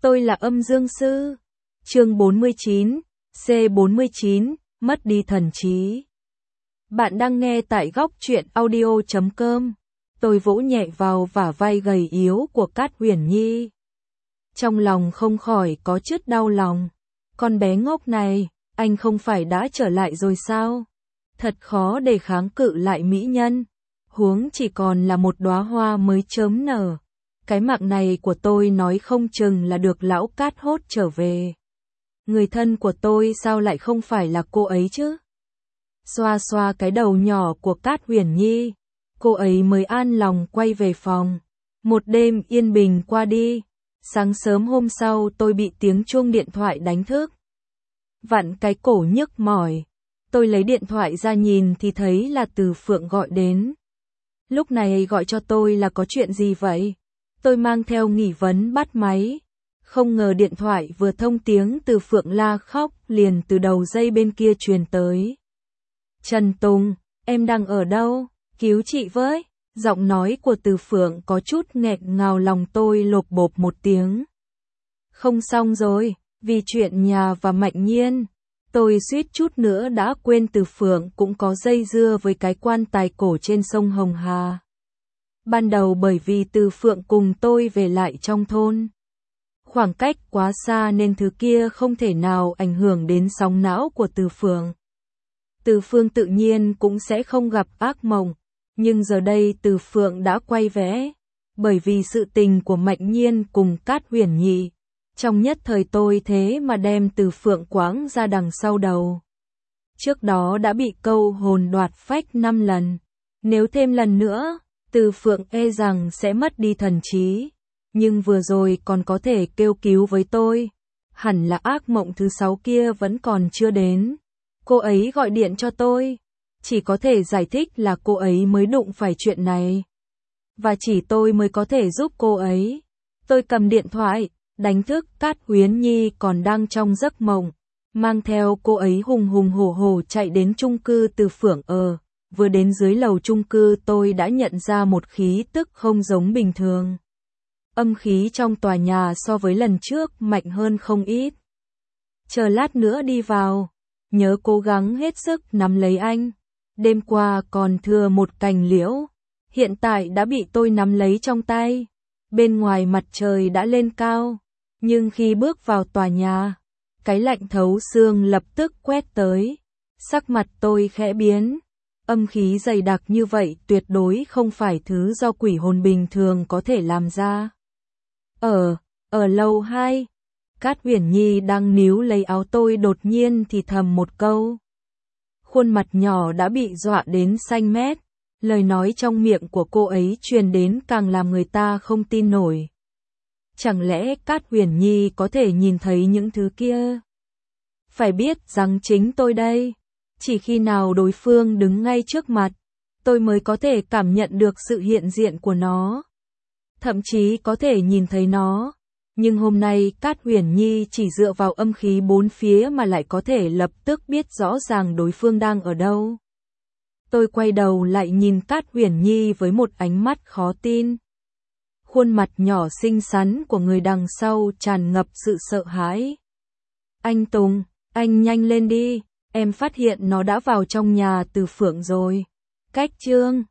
Tôi là Âm Dương Sư. Chương 49, C49, mất đi thần trí. Bạn đang nghe tại góc truyện audio.com. Tôi vỗ nhẹ vào vả vai gầy yếu của Cát Huyền Nhi. Trong lòng không khỏi có chút đau lòng. Con bé ngốc này, anh không phải đã trở lại rồi sao? Thật khó để kháng cự lại mỹ nhân. Huống chỉ còn là một đóa hoa mới chớm nở. Cái mạng này của tôi nói không chừng là được lão Cát hốt trở về. Người thân của tôi sao lại không phải là cô ấy chứ? Xoa xoa cái đầu nhỏ của Cát Huyền Nhi, cô ấy mới an lòng quay về phòng. Một đêm yên bình qua đi, sáng sớm hôm sau tôi bị tiếng chuông điện thoại đánh thức. Vặn cái cổ nhức mỏi, tôi lấy điện thoại ra nhìn thì thấy là Từ Phượng gọi đến. Lúc này gọi cho tôi là có chuyện gì vậy? Tôi mang theo nghi vấn bắt máy. Không ngờ điện thoại vừa thông tiếng Từ Phượng la khóc liền từ đầu dây bên kia truyền tới. Trần Tùng, em đang ở đâu? Cứu chị với. Giọng nói của Từ Phượng có chút nghẹn ngào, lòng tôi lộp bộp một tiếng. Không xong rồi, vì chuyện nhà và Mạnh Nhiên. Tôi suýt chút nữa đã quên Từ Phượng cũng có dây dưa với cái quan tài cổ trên sông Hồng Hà. Ban đầu bởi vì Từ Phượng cùng tôi về lại trong thôn. Khoảng cách quá xa nên thứ kia không thể nào ảnh hưởng đến sóng não của Từ Phượng. Từ Phương tự nhiên cũng sẽ không gặp ác mộng, nhưng giờ đây Từ Phượng đã quay về, bởi vì sự tình của Mạnh Nhiên cùng Cát Huyền Nhi. Trong nhất thời tôi thế mà đem Từ Phượng quáng ra đằng sau đầu. Trước đó đã bị câu hồn đoạt phách 5 lần, nếu thêm lần nữa, Từ Phượng e rằng sẽ mất đi thần trí. Nhưng vừa rồi còn có thể kêu cứu với tôi. Hẳn là ác mộng thứ 6 kia vẫn còn chưa đến. Cô ấy gọi điện cho tôi. Chỉ có thể giải thích là cô ấy mới đụng phải chuyện này. Và chỉ tôi mới có thể giúp cô ấy. Tôi cầm điện thoại, đánh thức Cát Huyền Nhi còn đang trong giấc mộng. Mang theo cô ấy hùng hùng hổ hổ chạy đến chung cư Từ Phượng ở. Vừa đến dưới lầu chung cư tôi đã nhận ra một khí tức không giống bình thường. Âm khí trong tòa nhà so với lần trước mạnh hơn không ít. Chờ lát nữa đi vào, nhớ cố gắng hết sức nắm lấy anh. Đêm qua còn thừa một cành liễu, hiện tại đã bị tôi nắm lấy trong tay. Bên ngoài mặt trời đã lên cao, nhưng khi bước vào tòa nhà, cái lạnh thấu xương lập tức quét tới. Sắc mặt tôi khẽ biến. Âm khí dày đặc như vậy tuyệt đối không phải thứ do quỷ hồn bình thường có thể làm ra. Ở lầu 2, Cát Huyền Nhi đang níu lấy áo tôi đột nhiên thì thầm một câu. Khuôn mặt nhỏ đã bị dọa đến xanh mét, lời nói trong miệng của cô ấy truyền đến càng làm người ta không tin nổi. Chẳng lẽ Cát Huyền Nhi có thể nhìn thấy những thứ kia? Phải biết rằng chính tôi đây, chỉ khi nào đối phương đứng ngay trước mặt, tôi mới có thể cảm nhận được sự hiện diện của nó. Thậm chí có thể nhìn thấy nó, nhưng hôm nay Cát Huyền Nhi chỉ dựa vào âm khí bốn phía mà lại có thể lập tức biết rõ ràng đối phương đang ở đâu. Tôi quay đầu lại nhìn Cát Huyền Nhi với một ánh mắt khó tin. Khuôn mặt nhỏ xinh xắn của người đằng sau tràn ngập sự sợ hãi. Anh Tùng, anh nhanh lên đi, em phát hiện nó đã vào trong nhà Từ Phượng rồi. Cách chương